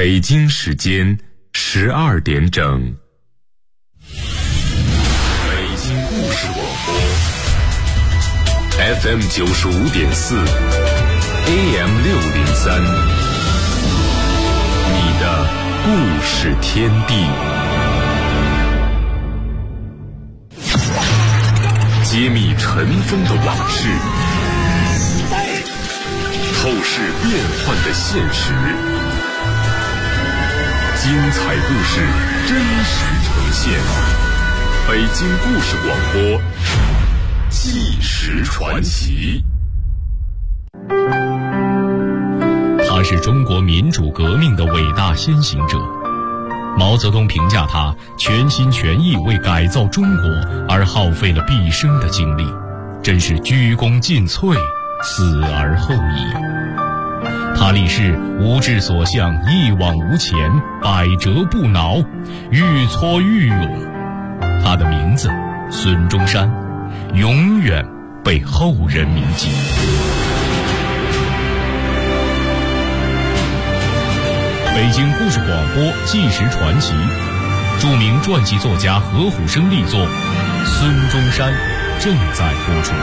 北京时间12点整。北京故事广播 FM 95.4 AM 603，你的故事天地。揭秘尘封的往事，透视变幻的现实，精彩故事真实呈现。北京故事广播，纪实传奇。 他是中国民主革命的伟大先行者。毛泽东评价他全心全意为改造中国而耗费了毕生的精力，真是鞠躬尽瘁，死而后已。他立誓无志所向，一往无前，百折不挠，愈挫愈勇。他的名字孙中山，永远被后人铭记。北京故事广播纪实传奇，著名传记作家何虎生力作《孙中山》正在播出。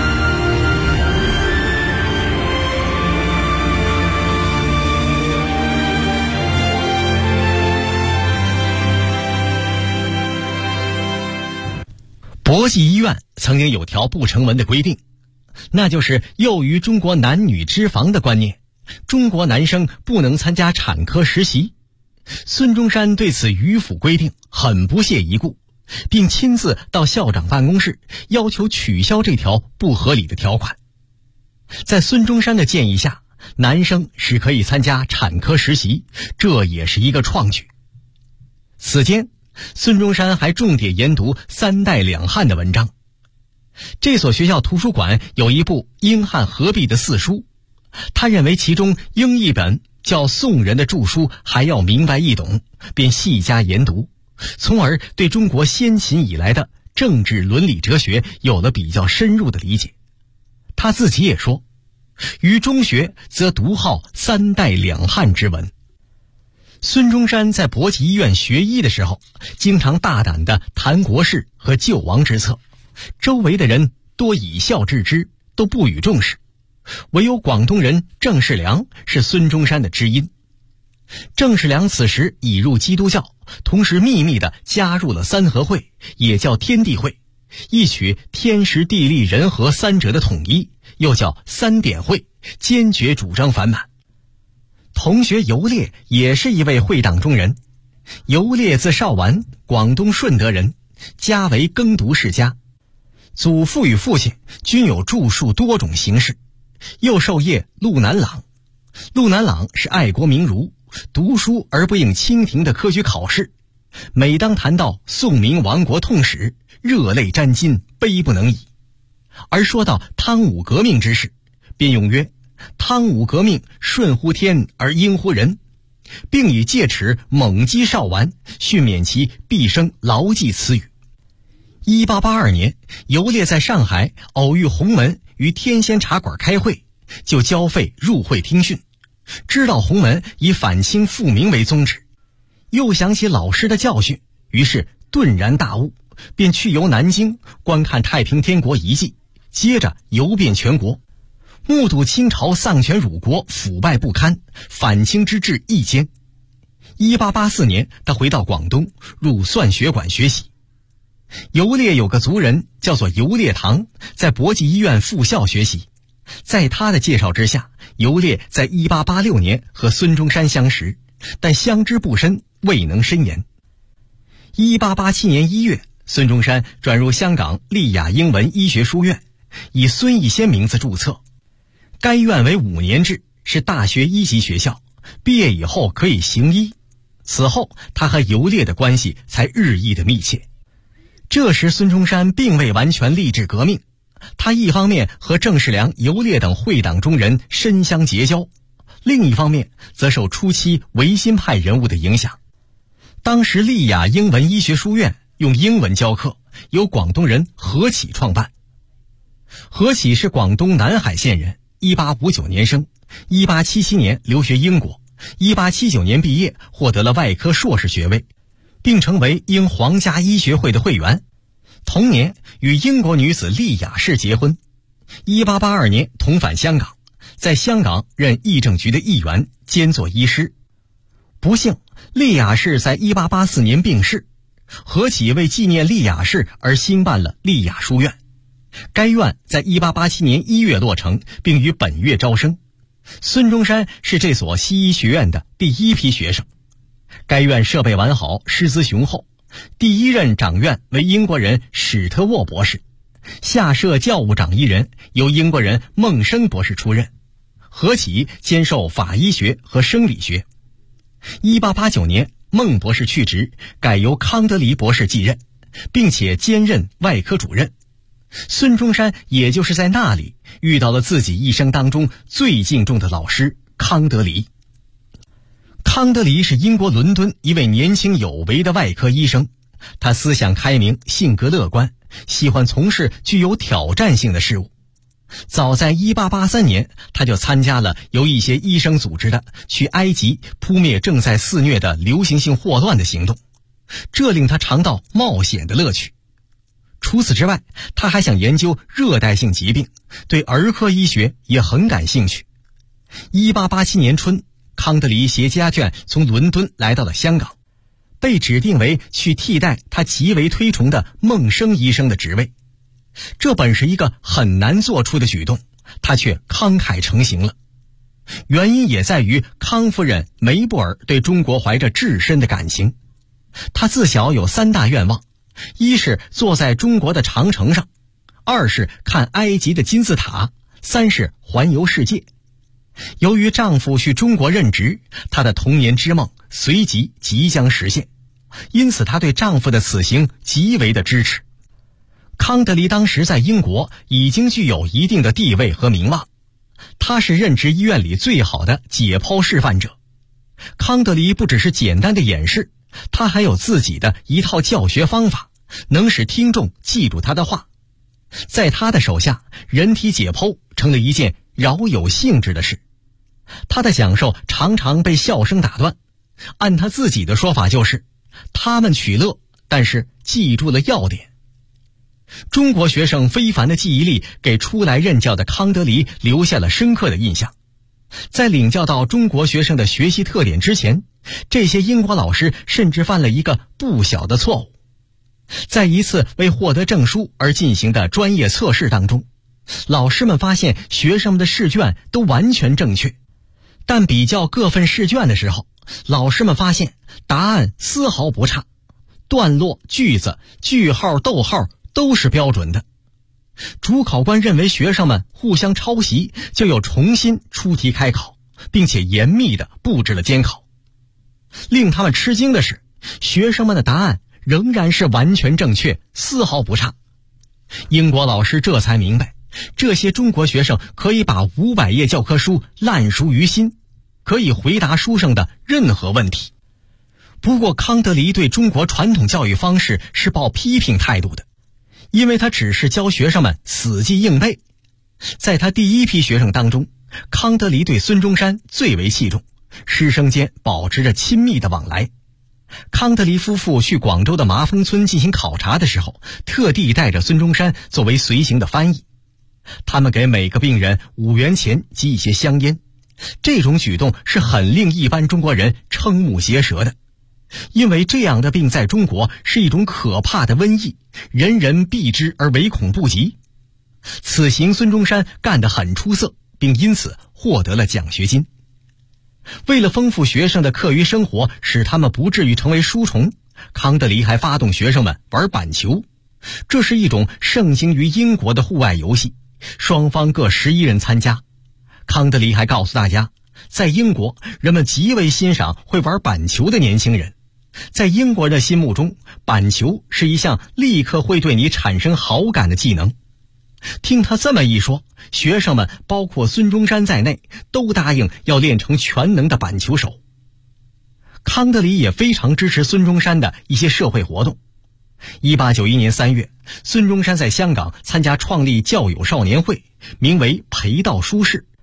博济医院曾经有条不成文的规定，那就是囿于中国男女之防的观念，中国男生不能参加产科实习。孙中山对此迂腐规定很不屑一顾，并亲自到校长办公室要求取消这条不合理的条款。在孙中山的建议下，男生是可以参加产科实习，这也是一个创举。此间孙中山还重点研读三代两汉的文章。这所学校图书馆有一部英汉合璧的四书，他认为其中英译本较宋人的著书还要明白易懂，便细加研读，从而对中国先秦以来的政治伦理哲学有了比较深入的理解。他自己也说，于中学则独好三代两汉之文。孙中山在博济医院学医的时候，经常大胆地谈国事和救亡之策，周围的人多以笑置之，都不予重视。唯有广东人郑世良是孙中山的知音。郑世良此时已入基督教，同时秘密地加入了三合会，也叫天地会，一取天时地利人和三者的统一，又叫三点会，坚决主张反满。同学游烈也是一位会党中人。游烈字少完，广东顺德人，家为耕读世家，祖父与父亲均有著述多种形式，又授业陆南朗。陆南朗是爱国名儒，读书而不应清廷的科举考试，每当谈到宋明亡国痛史，热泪沾襟，悲不能已。而说到汤武革命之事，便用曰：汤武革命顺乎天而应乎人，并以戒尺猛击少完，训勉其毕生牢记此语。1882年，游烈在上海偶遇洪门于天仙茶馆开会，就交费入会听训。知道洪门以反清复明为宗旨，又想起老师的教训，于是顿然大悟，便去游南京观看太平天国遗迹，接着游遍全国，目睹清朝丧权辱国，腐败不堪，反清之治一坚。1884年，他回到广东，入算学馆学习。游烈有个族人叫做游烈堂，在博济医院附校学习。在他的介绍之下，游烈在1886年和孙中山相识，但相知不深，未能深言。1887年1月，孙中山转入香港丽雅英文医学书院，以孙逸仙名字注册。该院为5年制，是大学1级学校，毕业以后可以行医。此后他和游烈的关系才日益的密切。这时孙中山并未完全立志革命，他一方面和郑世良、游烈等会党中人深相结交，另一方面则受初期维新派人物的影响。当时丽雅英文医学书院用英文教课，由广东人何启创办。何启是广东南海县人，1859年生，1877年留学英国， 1879年毕业，获得了外科硕士学位，并成为英皇家医学会的会员。同年与英国女子莉雅士结婚。1882年同返香港，在香港任议政局的议员兼做医师。不幸，莉雅士在1884年病逝。何启为纪念莉雅士而兴办了莉雅书院，该院在1887年1月落成，并于本月招生。孙中山是这所西医学院的第一批学生。该院设备完好，师资雄厚，第一任长院为英国人史特沃博士，下设教务长1人，由英国人孟生博士出任。何启兼授法医学和生理学。1889年孟博士去职，改由康德黎博士继任，并且兼任外科主任。孙中山也就是在那里遇到了自己一生当中最敬重的老师康德黎。康德黎是英国伦敦一位年轻有为的外科医生，他思想开明，性格乐观，喜欢从事具有挑战性的事物。早在1883年，他就参加了由一些医生组织的去埃及扑灭正在肆虐的流行性霍乱的行动，这令他尝到冒险的乐趣。除此之外，他还想研究热带性疾病，对儿科医学也很感兴趣。1887年春，康德黎携家眷从伦敦来到了香港，被指定为去替代他极为推崇的孟生医生的职位。这本是一个很难做出的举动，他却慷慨成行了。原因也在于康夫人梅布尔对中国怀着至深的感情。他自小有3大愿望，一是坐在中国的长城上，二是看埃及的金字塔，三是环游世界。由于丈夫去中国任职，她的童年之梦随即将实现，因此她对丈夫的此行极为的支持。康德黎当时在英国已经具有一定的地位和名望，他是任职医院里最好的解剖示范者。康德黎不只是简单的演示，他还有自己的一套教学方法，能使听众记住他的话。在他的手下，人体解剖成了一件饶有兴致的事。他的讲授常常被笑声打断，按他自己的说法就是，他们取乐，但是记住了要点。中国学生非凡的记忆力给初来任教的康德黎留下了深刻的印象。在领教到中国学生的学习特点之前，这些英国老师甚至犯了一个不小的错误。在一次为获得证书而进行的专业测试当中，老师们发现学生们的试卷都完全正确，但比较各份试卷的时候，老师们发现答案丝毫不差，段落、句子、句号、逗号都是标准的。主考官认为学生们互相抄袭，就又重新出题开考，并且严密地布置了监考。令他们吃惊的是，学生们的答案仍然是完全正确，丝毫不差。英国老师这才明白，这些中国学生可以把500页教科书烂熟于心，可以回答书上的任何问题。不过康德黎对中国传统教育方式是抱批评态度的，因为他只是教学生们死记硬背。在他第一批学生当中，康德黎对孙中山最为器重，师生间保持着亲密的往来。康德黎夫妇去广州的麻风村进行考察的时候，特地带着孙中山作为随行的翻译。他们给每个病人5元钱及一些香烟，这种举动是很令一般中国人瞠目结舌的。因为这样的病在中国是一种可怕的瘟疫，人人避之而唯恐不及。此行孙中山干得很出色，并因此获得了奖学金。为了丰富学生的课余生活，使他们不至于成为书虫，康德黎还发动学生们玩板球。这是一种盛行于英国的户外游戏，双方各11人参加。康德黎还告诉大家，在英国人们极为欣赏会玩板球的年轻人。在英国人的心目中，板球是一项立刻会对你产生好感的技能。听他这么一说，学生们包括孙中山在内都答应要练成全能的板球手。康德黎也非常支持孙中山的一些社会活动。1891年3月，孙中山在香港参加创立教友少年会，名为培道书室。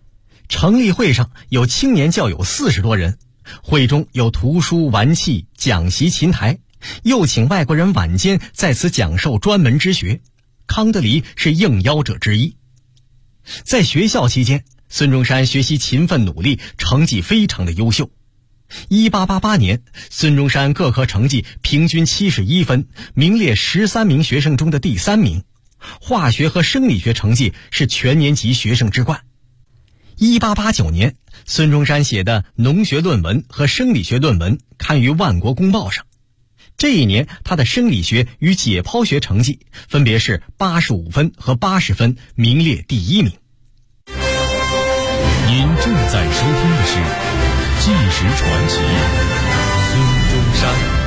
成立会上有青年教友40多人，会中有图书、玩器、讲席、琴台，又请外国人晚间在此讲授专门之学。康德黎是应邀者之一。在学校期间，孙中山学习勤奋努力，成绩非常的优秀。1888年，孙中山各科成绩平均71分，名列13名学生中的第3名。化学和生理学成绩是全年级学生之冠。1889年，孙中山写的农学论文和生理学论文刊于《万国公报》上。这一年，他的生理学与解剖学成绩分别是85分和80分，名列第1名。 您正在收听的是《纪实传奇》，孙中山。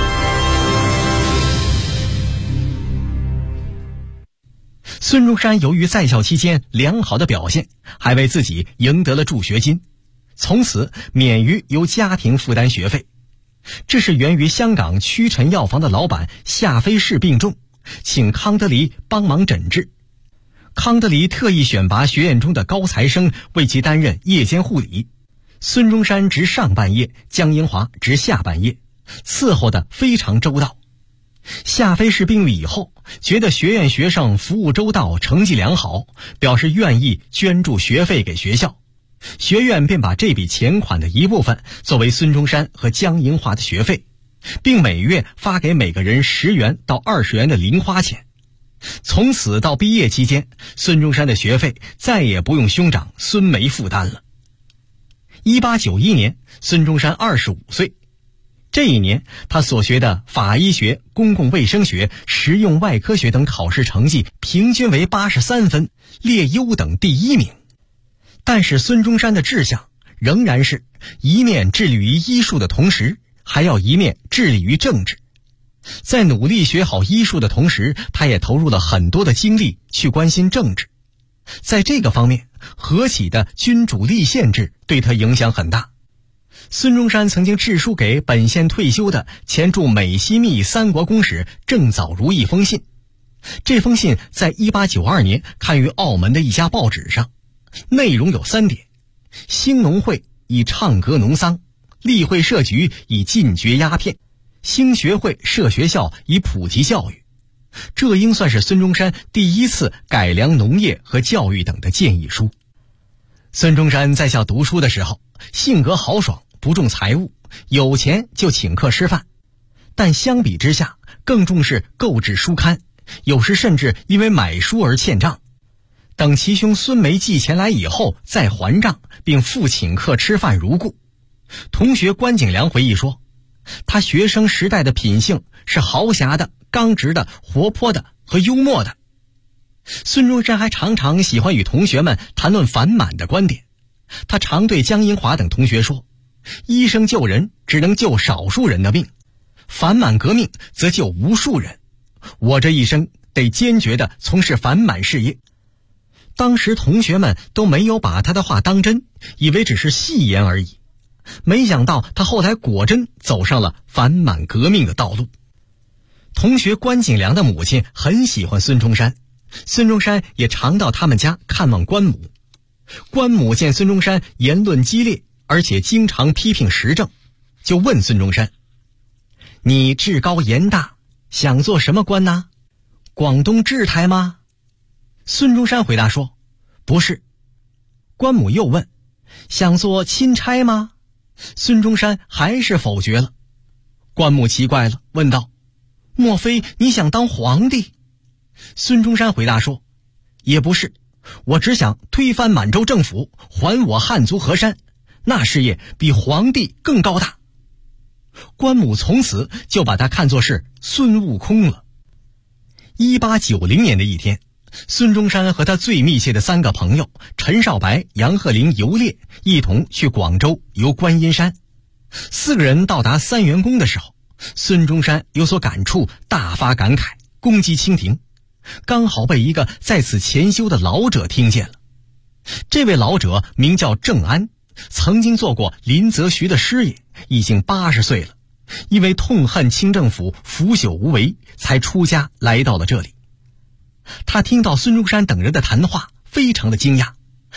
孙中山由于在校期间良好的表现，还为自己赢得了助学金，从此免于由家庭负担学费。这是源于香港屈臣药房的老板夏飞氏病重，请康德黎帮忙诊治。康德黎特意选拔学院中的高材生为其担任夜间护理，孙中山值上半夜，江英华值下半夜，伺候得非常周到。夏飞氏病愈以后，觉得学院学生服务周到，成绩良好，表示愿意捐助学费给学校。学院便把这笔钱款的一部分作为孙中山和江英华的学费，并每月发给每个人10元到20元的零花钱。从此到毕业期间，孙中山的学费再也不用兄长孙梅负担了。1891年，孙中山25岁。这一年，他所学的法医学、公共卫生学、实用外科学等考试成绩平均为83分，列优等第1名。但是孙中山的志向仍然是一面致力于医术的同时，还要一面致力于政治。在努力学好医术的同时，他也投入了很多的精力去关心政治。在这个方面，何启的君主立宪制对他影响很大。孙中山曾经致书给本县退休的前驻美西密3国公使郑藻如一封信，这封信在1892年刊于澳门的一家报纸上，内容有3点：兴农会以倡革农桑，立会设局以禁绝鸦片，兴学会设学校以普及教育。这应算是孙中山第一次改良农业和教育等的建议书。孙中山在校读书的时候，性格豪爽，不重财物，有钱就请客吃饭，但相比之下更重视购置书刊，有时甚至因为买书而欠账。等其兄孙梅寄钱来以后再还账，并复请客吃饭如故。同学关景良回忆说，他学生时代的品性是豪侠的、刚直的、活泼的和幽默的。孙中山还常常喜欢与同学们谈论反满的观点。他常对江英华等同学说，医生救人只能救少数人的命，反满革命则救无数人。我这一生得坚决地从事反满事业。当时同学们都没有把他的话当真，以为只是戏言而已。没想到他后来果真走上了反满革命的道路。同学关景良的母亲很喜欢孙中山，孙中山也常到他们家看望关母。关母见孙中山言论激烈，而且经常批评时政，就问孙中山：你志高言大，想做什么官呢？广东制台吗？孙中山回答说：不是。关母又问：想做钦差吗？孙中山还是否决了。关母奇怪了，问道：莫非你想当皇帝？孙中山回答说：也不是，我只想推翻满洲政府，还我汉族河山，那事业比皇帝更高大。关母从此就把他看作是孙悟空了。1890年的一天，孙中山和他最密切的3个朋友陈少白、杨鹤龄、游烈一同去广州游观音山。4个人到达三元宫的时候，孙中山有所感触，大发感慨，攻击清廷，刚好被一个在此潜修的老者听见了。这位老者名叫郑安，曾经做过林则徐的师爷，已经80岁了，因为痛恨清政府腐朽无为，才出家来到了这里。他听到孙中山等人的谈话，非常的惊讶，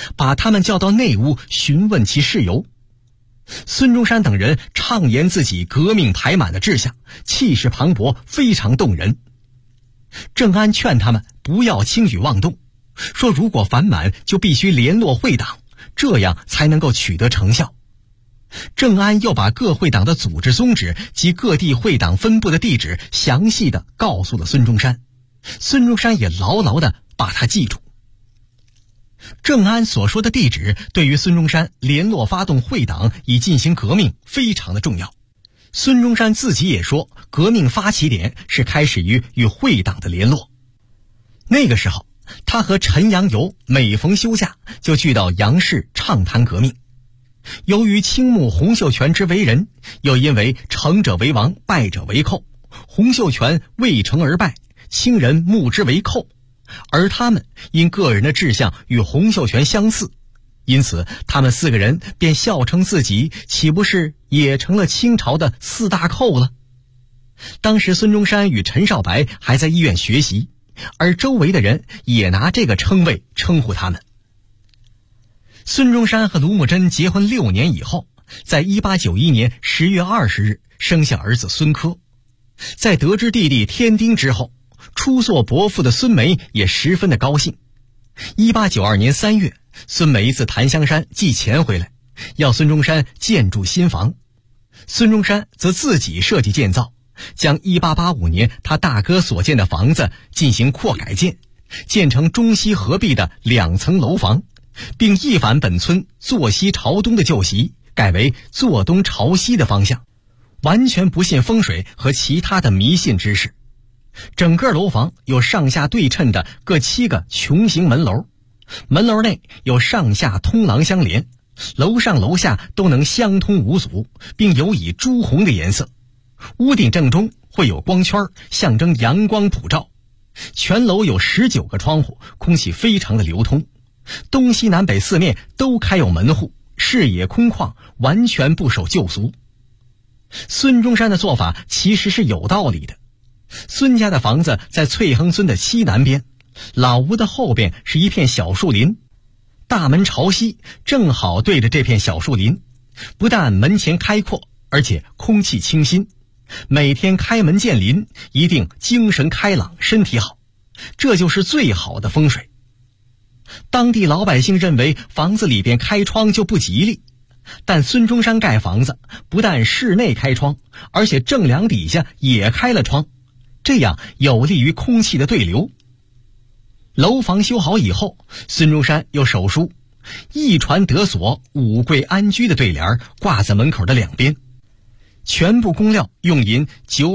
把他们叫到内屋询问其事由。孙中山等人畅言自己革命排满的志向，气势磅礴，非常动人。郑安劝他们不要轻举妄动，说如果反满就必须联络会党，这样才能够取得成效。郑安又把各会党的组织宗旨及各地会党分布的地址详细地告诉了孙中山，孙中山也牢牢地把它记住。郑安所说的地址对于孙中山联络发动会党以进行革命非常的重要。孙中山自己也说，革命发起点是开始于与会党的联络。那个时候，他和陈阳游每逢休假就聚到杨氏畅谈革命。由于倾慕洪秀全之为人，又因为成者为王，败者为寇，洪秀全为成而败，清人慕之为寇，而他们因个人的志向与洪秀全相似，因此他们4个人便笑称自己岂不是也成了清朝的4大寇了。当时孙中山与陈少白还在医院学习，而周围的人也拿这个称谓称呼他们。孙中山和卢慕贞结婚6年以后，在1891年10月20日生下儿子孙科。在得知弟弟添丁之后，出作伯父的孙梅也十分的高兴。1892年3月，孙梅自檀香山寄钱回来，要孙中山建筑新房。孙中山则自己设计建造，将1885年他大哥所建的房子进行扩改建，建成中西合璧的2层楼房，并一反本村坐西朝东的旧习，改为坐东朝西的方向，完全不信风水和其他的迷信之事。整个楼房有上下对称的各7个穹形门楼，门楼内有上下通廊相连，楼上楼下都能相通无阻，并有以朱红的颜色。屋顶正中会有光圈，象征阳光普照。全楼有19个窗户，空气非常的流通。东西南北4面都开有门户，视野空旷，完全不守旧俗。孙中山的做法其实是有道理的。孙家的房子在翠亨村的西南边，老屋的后边是一片小树林，大门朝西，正好对着这片小树林，不但门前开阔，而且空气清新。每天开门见林，一定精神开朗，身体好，这就是最好的风水。当地老百姓认为房子里边开窗就不吉利，但孙中山盖房子不但室内开窗，而且正梁底下也开了窗，这样有利于空气的对流。楼房修好以后，孙中山又手书一传得所，五贵安居的对联挂在门口的两边，全部工料用银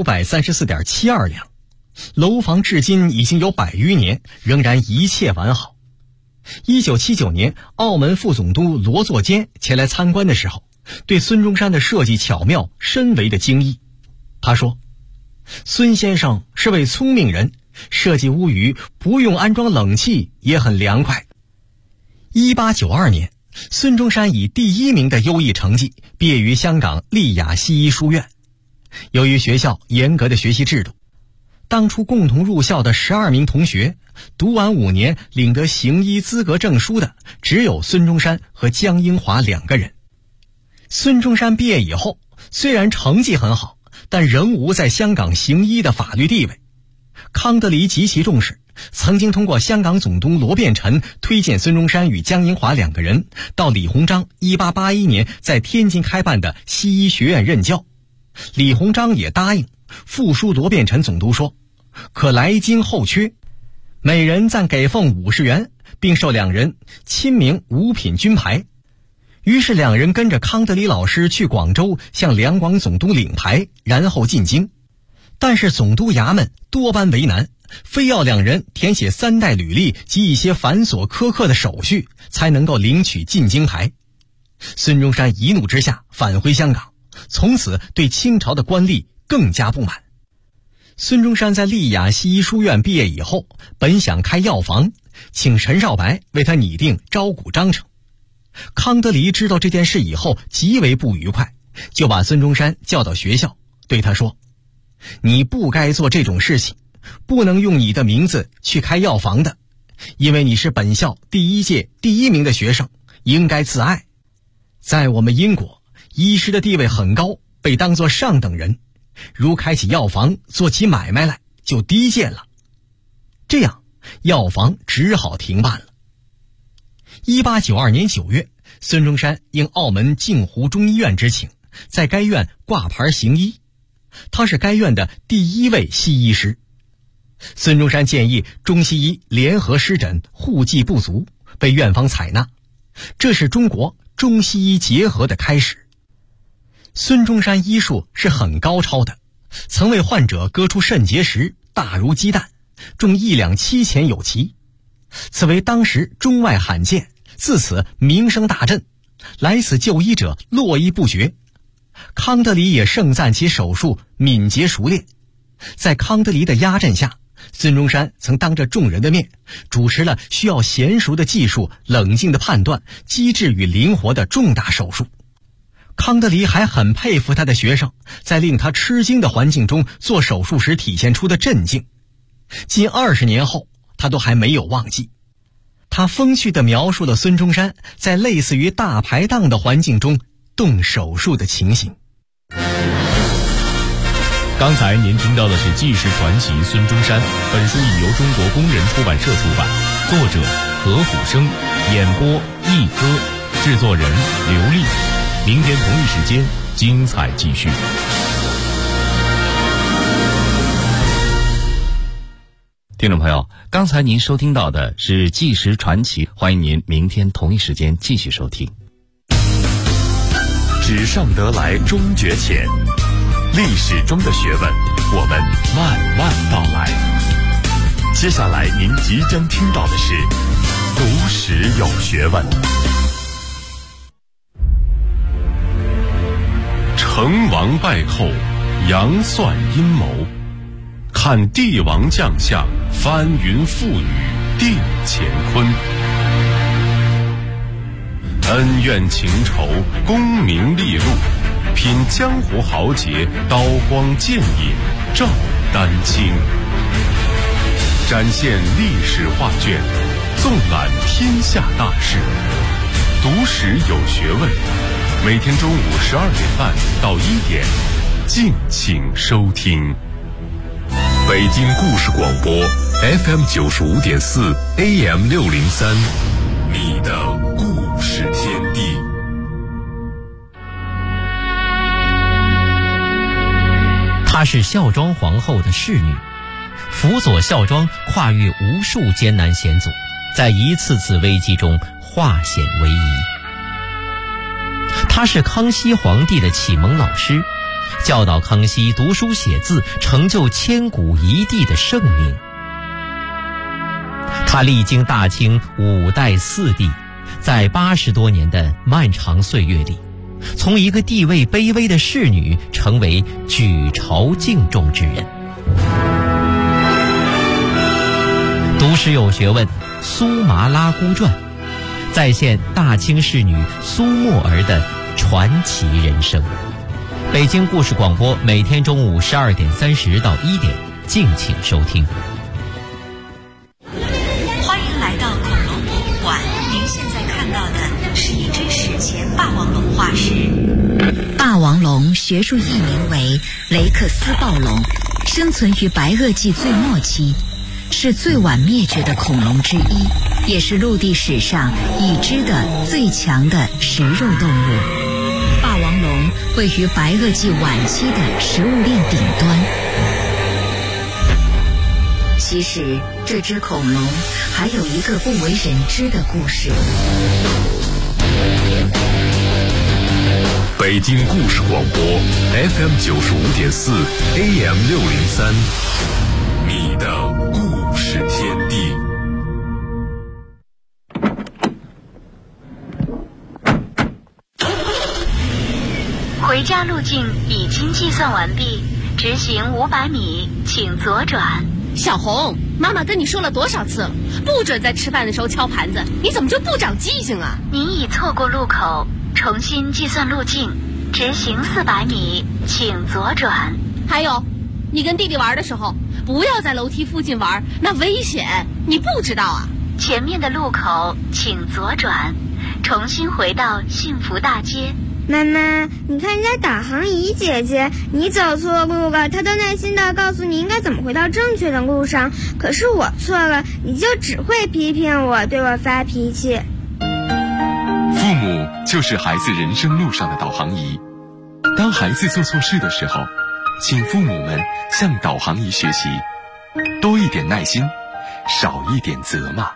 934.72两。楼房至今已经有100余年，仍然一切完好。1979年，澳门副总督罗作坚前来参观的时候，对孙中山的设计巧妙深为的惊异。他说，孙先生是位聪明人，设计屋宇不用安装冷气也很凉快。1892年，孙中山以第1名的优异成绩毕业于香港丽雅西医书院。由于学校严格的学习制度，当初共同入校的12名同学，读完5年领得行医资格证书的只有孙中山和江英华2个人。孙中山毕业以后，虽然成绩很好，但仍无在香港行医的法律地位。康德黎极其重视，曾经通过香港总督罗变臣推荐孙中山与江英华2个人到李鸿章1881年在天津开办的西医学院任教。李鸿章也答应，复书罗变臣总督说，可来京候缺，每人暂给俸50元，并授2人亲明5品军牌。于是2人跟着康德黎老师去广州向两广总督领牌，然后进京。但是总督衙门多般为难，非要2人填写3代履历及一些繁琐苛刻的手续，才能够领取进京牌。孙中山一怒之下返回香港，从此对清朝的官吏更加不满。孙中山在丽雅西医书院毕业以后，本想开药房，请陈少白为他拟定招股章程。康德黎知道这件事以后极为不愉快，就把孙中山叫到学校，对他说，你不该做这种事情，不能用你的名字去开药房的， 因为你是本校第1届第1名的学生，应该自爱。在我们英国，医师的地位很高，被当作上等人，如开起药房做起买卖来就低贱了。这样药房只好停办了。1892年9月，孙中山应澳门镜湖中医院之请，在该院挂牌行医。他是该院的第1位西医师。孙中山建议中西医联合施诊，互济不足，被院方采纳，这是中国中西医结合的开始。孙中山医术是很高超的，曾为患者割出肾结石，大如鸡蛋，重1两7钱有其，此为当时中外罕见，自此名声大振，来此就医者络绎不绝。康德黎也盛赞其手术敏捷熟练。在康德黎的压阵下，孙中山曾当着众人的面主持了需要娴熟的技术、冷静的判断、机智与灵活的重大手术。康德黎还很佩服他的学生在令他吃惊的环境中做手术时体现出的镇静，近20年后他都还没有忘记。他风趣地描述了孙中山在类似于大排档的环境中动手术的情形。 刚才您听到的是纪实传奇孙中山，本书已由中国工人出版社出版，作者何虎生，演播一哥，制作人刘丽。明天同一时间精彩继续。 听众朋友，刚才您收听到的是纪实传奇，欢迎您明天同一时间继续收听。 纸上得来终觉浅，历史中的学问，我们慢慢道来。接下来您即将听到的是读史有学问。成王败寇，杨算阴谋，看帝王将相，翻云覆雨定乾坤。恩怨情仇，功名利禄，品江湖豪杰，刀光剑影照丹青。展现历史画卷，纵览天下大事。读史有学问，每天中午12点半到1点，敬请收听。北京故事广播 FM 95.4 AM 603，你的故事天地。 她是孝庄皇后的侍女，辅佐孝庄跨越无数艰难险阻，在一次次危机中化险为夷。她是康熙皇帝的启蒙老师，教导康熙读书写字，成就千古一帝的盛名。他历经大清5代4帝，在80多年的漫长岁月里，从一个地位卑微的侍女成为举朝敬重之人。读史有学问，苏麻拉姑传，再现大清侍女苏沫儿的传奇人生。北京故事广播每天中午12点30到1点，敬请收听。 欢迎来到恐龙博物馆，您现在看到的是一只史前霸王龙化石。霸王龙学术译名为雷克斯暴龙，生存于白垩纪最末期，是最晚灭绝的恐龙之一，也是陆地史上已知的最强的食肉动物。霸王龙位于白垩纪晚期的食物链顶端。其实这只恐龙还有一个不为人知的故事。 北京故事广播 FM 95.4 AM 603，你的故事天地。 回家路径已经计算完毕，直行500米，请左转。 小红，妈妈跟你说了多少次，不准在吃饭的时候敲盘子，你怎么就不长记性啊？ 您已错过路口，重新计算路径，直行400米，请左转。 还有，你跟弟弟玩的时候，不要在楼梯附近玩，那危险，你不知道啊？ 前面的路口请左转，重新回到幸福大街。 妈妈，你看人家导航仪姐姐，你走错路了，她都耐心地告诉你应该怎么回到正确的路上。可是我错了，你就只会批评我，对我发脾气。 父母就是孩子人生路上的导航仪。当孩子做错事的时候，请父母们向导航仪学习，多一点耐心，少一点责骂。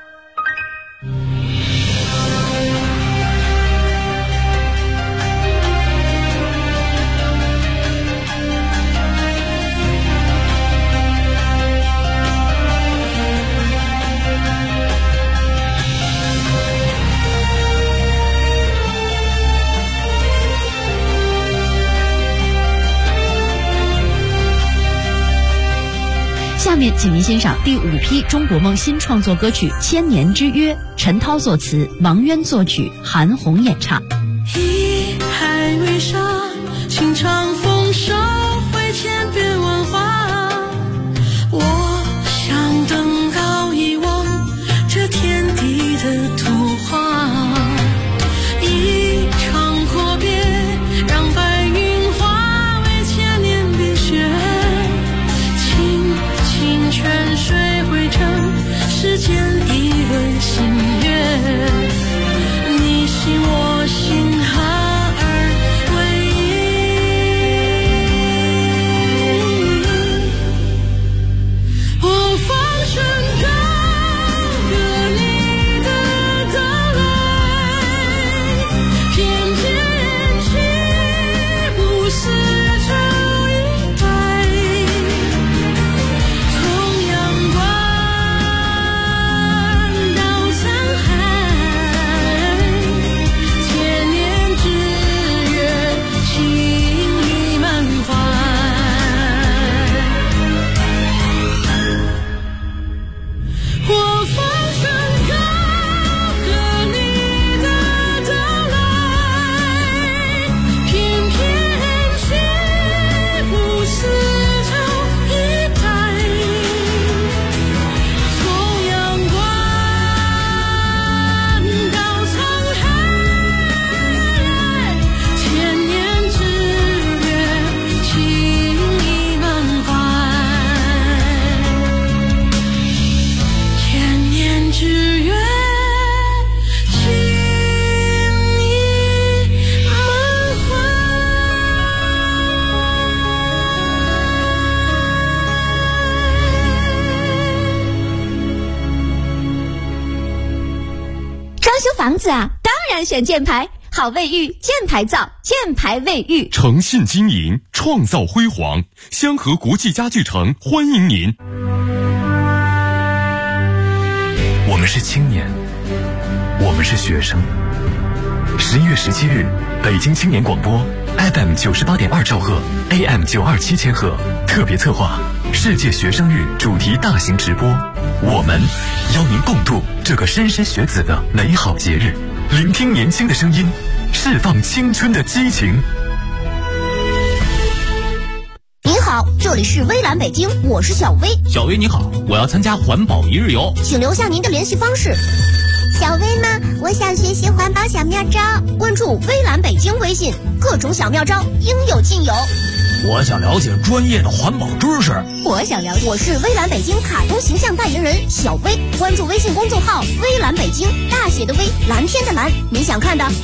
下面请您欣赏第5批中国梦新创作歌曲《千年之约》，陈涛作词，王渊作曲，韩红演唱。 一海为沙，情长风沙，会千变万化。我想登高一望这天地的图画，一场阔别，让白云化为千年冰雪。泉水汇成世间一轮新月，你心我心合而为一。我放声高歌你的到来，偏偏岂不是这一代。 房子啊，当然选箭牌，好卫浴，箭牌造，箭牌卫浴， 诚信经营，创造辉煌。香河国际家具城欢迎您。 我们是青年，我们是学生。11月17日，北京青年广播 FM 98.2兆赫 AM 927千赫特别策划世界学生日主题大型直播，我们邀您共度这个莘莘学子的美好节日，聆听年轻的声音，释放青春的激情。 您好，这里是微蓝北京，我是小薇。 小薇你好，我要参加环保一日游， 请留下您的联系方式。 小薇吗？我想学习环保小妙招， 关注微蓝北京微信，各种小妙招应有尽有。 我想了解专业的环保知识。 我是微蓝北京卡通形象代言人小薇，关注微信公众号微蓝北京，大写的微，蓝天的蓝，你想看的